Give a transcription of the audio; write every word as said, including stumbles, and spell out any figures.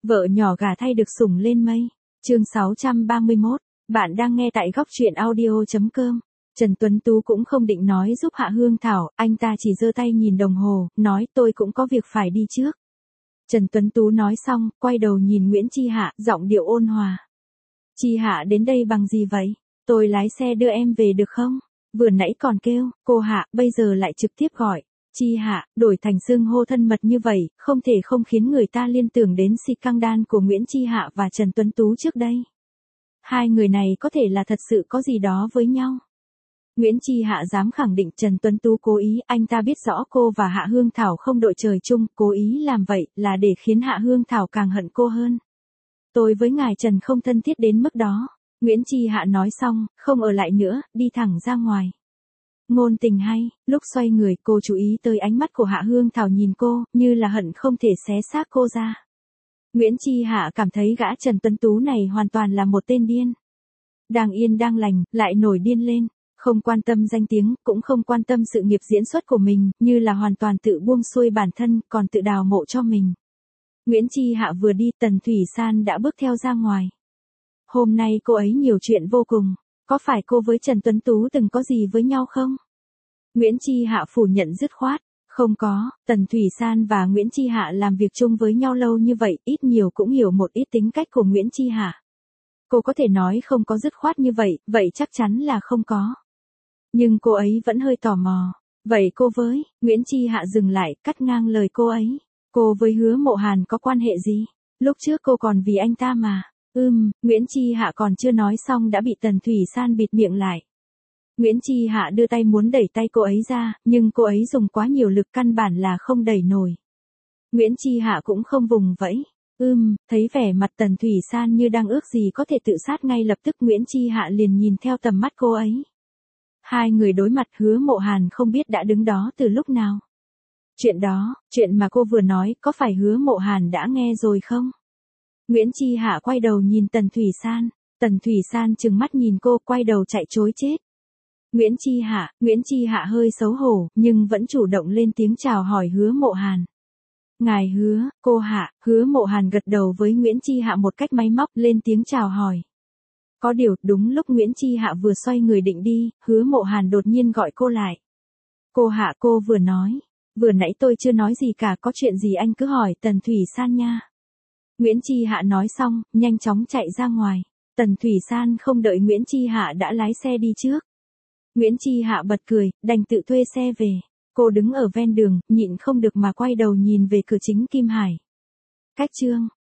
Vợ nhỏ gả thay được sủng lên mây. Chương sáu trăm ba mươi mốt, bạn đang nghe tại góc truyện audio chấm com. Trần Tuấn Tú cũng không định nói giúp Hạ Hương Thảo, anh ta chỉ giơ tay nhìn đồng hồ, nói tôi cũng có việc phải đi trước. Trần Tuấn Tú nói xong, quay đầu nhìn Nguyễn Chi Hạ, giọng điệu ôn hòa. Chi Hạ đến đây bằng gì vậy? Tôi lái xe đưa em về được không? Vừa nãy còn kêu, cô Hạ, bây giờ lại trực tiếp gọi. Chi Hạ, đổi thành xưng hô thân mật như vậy, không thể không khiến người ta liên tưởng đến si căng đan của Nguyễn Chi Hạ và Trần Tuấn Tú trước đây. Hai người này có thể là thật sự có gì đó với nhau. Nguyễn Chi Hạ dám khẳng định Trần Tuấn Tú cố ý, anh ta biết rõ cô và Hạ Hương Thảo không đội trời chung, cố ý làm vậy là để khiến Hạ Hương Thảo càng hận cô hơn. Tôi với ngài Trần không thân thiết đến mức đó. Nguyễn Chi Hạ nói xong, không ở lại nữa, đi thẳng ra ngoài. Ngôn tình hay, lúc xoay người cô chú ý tới ánh mắt của Hạ Hương Thảo nhìn cô, như là hận không thể xé xác cô ra. Nguyễn Chi Hạ cảm thấy gã Trần Tuấn Tú này hoàn toàn là một tên điên. Đang yên đang lành, lại nổi điên lên, không quan tâm danh tiếng, cũng không quan tâm sự nghiệp diễn xuất của mình, như là hoàn toàn tự buông xuôi bản thân, còn tự đào mộ cho mình. Nguyễn Chi Hạ vừa đi, Tần Thủy San đã bước theo ra ngoài. Hôm nay cô ấy nhiều chuyện vô cùng. Có phải cô với Trần Tuấn Tú từng có gì với nhau không? Nguyễn Chi Hạ phủ nhận dứt khoát. Không có, Tần Thủy San và Nguyễn Chi Hạ làm việc chung với nhau lâu như vậy, ít nhiều cũng hiểu một ít tính cách của Nguyễn Chi Hạ. Cô có thể nói không có dứt khoát như vậy, vậy chắc chắn là không có. Nhưng cô ấy vẫn hơi tò mò. Vậy cô với, Nguyễn Chi Hạ dừng lại, cắt ngang lời cô ấy. Cô với Hứa Mộ Hàn có quan hệ gì? Lúc trước cô còn vì anh ta mà. Ừm, Nguyễn Chi Hạ còn chưa nói xong đã bị Tần Thủy San bịt miệng lại. Nguyễn Chi Hạ đưa tay muốn đẩy tay cô ấy ra, nhưng cô ấy dùng quá nhiều lực căn bản là không đẩy nổi. Nguyễn Chi Hạ cũng không vùng vẫy. Ừm, thấy vẻ mặt Tần Thủy San như đang ước gì có thể tự sát ngay lập tức Nguyễn Chi Hạ liền nhìn theo tầm mắt cô ấy. Hai người đối mặt Hứa Mộ Hàn không biết đã đứng đó từ lúc nào. Chuyện đó, chuyện mà cô vừa nói có phải Hứa Mộ Hàn đã nghe rồi không? Nguyễn Chi Hạ quay đầu nhìn Tần Thủy San, Tần Thủy San trừng mắt nhìn cô quay đầu chạy trối chết. Nguyễn Chi Hạ, Nguyễn Chi Hạ hơi xấu hổ, nhưng vẫn chủ động lên tiếng chào hỏi Hứa Mộ Hàn. Ngài Hứa, cô Hạ, Hứa Mộ Hàn gật đầu với Nguyễn Chi Hạ một cách máy móc lên tiếng chào hỏi. Có điều, đúng lúc Nguyễn Chi Hạ vừa xoay người định đi, Hứa Mộ Hàn đột nhiên gọi cô lại. Cô Hạ, cô vừa nói, vừa nãy tôi chưa nói gì cả, có chuyện gì anh cứ hỏi Tần Thủy San nha. Nguyễn Chi Hạ nói xong, nhanh chóng chạy ra ngoài. Tần Thủy San không đợi Nguyễn Chi Hạ đã lái xe đi trước. Nguyễn Chi Hạ bật cười, đành tự thuê xe về. Cô đứng ở ven đường, nhịn không được mà quay đầu nhìn về cửa chính Kim Hải. Cách chương